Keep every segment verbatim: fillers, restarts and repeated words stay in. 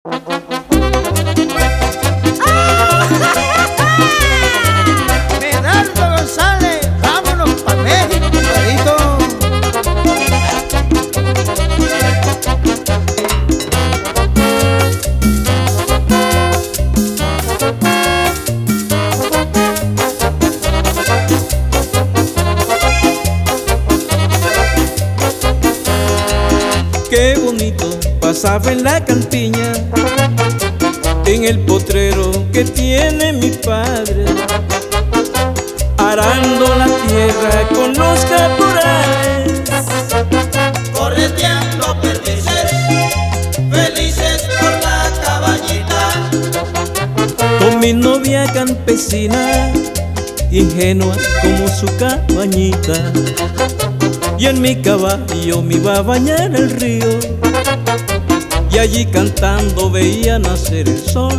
Medardo González, vámonos pa' México, compadrito. Qué bonito pasaba en la campiña, en el potrero que tiene mi padre, arando la tierra con los caporales, correteando perdices, felices por la cabañita, con mi novia campesina, ingenua como su cabañita. Y en mi caballo me iba a bañar el río, y allí cantando veía nacer el sol.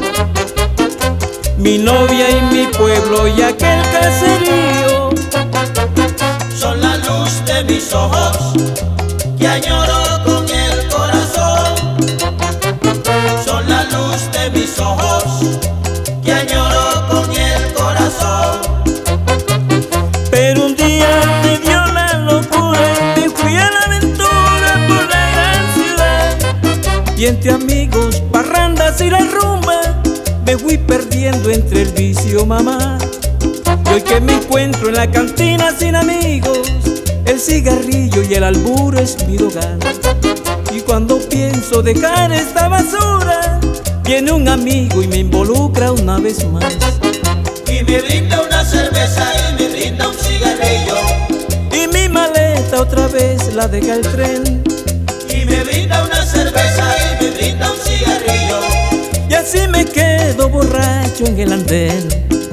Mi novia y mi pueblo y aquel caserío son la luz de mis ojos que añoro con el corazón. Son la luz de mis ojos que añoro con el corazón. Pero un día me dio la locura y me fui a la aventura por la gran ciudad, y entre amigos, parrandas y la rumba me fui perdiendo entre el vicio, mamá. Y hoy que me encuentro en la cantina sin amigos, el cigarrillo y el albur es mi hogar. Y cuando pienso dejar esta basura, viene un amigo y me involucra una vez más, Y me brinda una cerveza y me brinda un cigarrillo. y mi maleta otra vez la deja el tren. Y me brinda una cerveza y me brinda un cigarrillo. Y así me quedo borracho en el andén.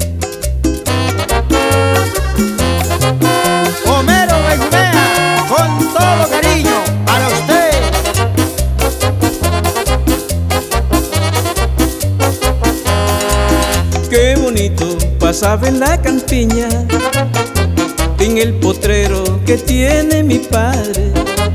Homero Benjumea, con todo cariño para usted. Qué bonito pasaba en la campiña, en el potrero que tiene mi padre,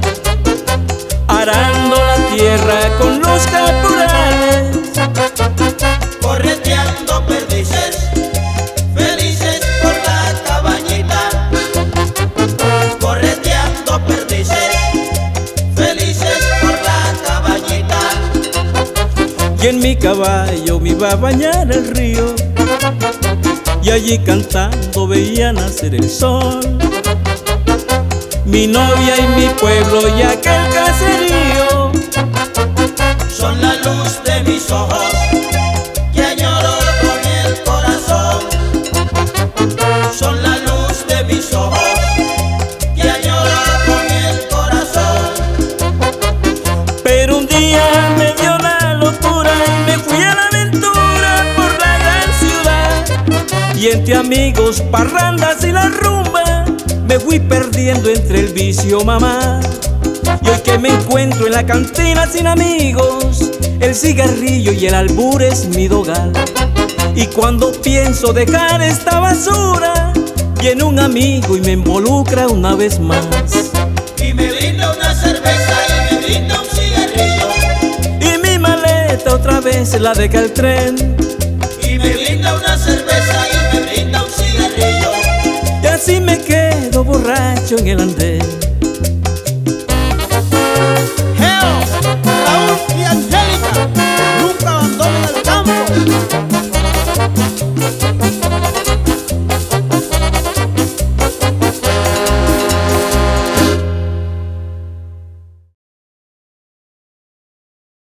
arando la tierra con los caporales, Correteando perdices, felices por la cabañita. Correteando perdices, felices por la cabañita. y en mi caballo me iba a bañar el río, y allí cantando veía nacer el sol. Mi novia y mi pueblo y aquel caserío Son la luz de mis ojos que añoro con el corazón. Son la luz de mis ojos que añoro con el corazón. Pero un día me dio la locura y me fui a la aventura por la gran ciudad, y entre amigos, parrandas y la rumba me fui perdiendo entre el vicio, mamá. Y hoy que me encuentro en la cantina sin amigos, el cigarrillo y el albur es mi dogal. Y cuando pienso dejar esta basura, viene un amigo y me involucra una vez más, Y me brinda una cerveza y me brinda un cigarrillo. y mi maleta otra vez la deja el tren. Y me brinda una cerveza y me brinda un cigarrillo. Y así me quedo borracho en el andén.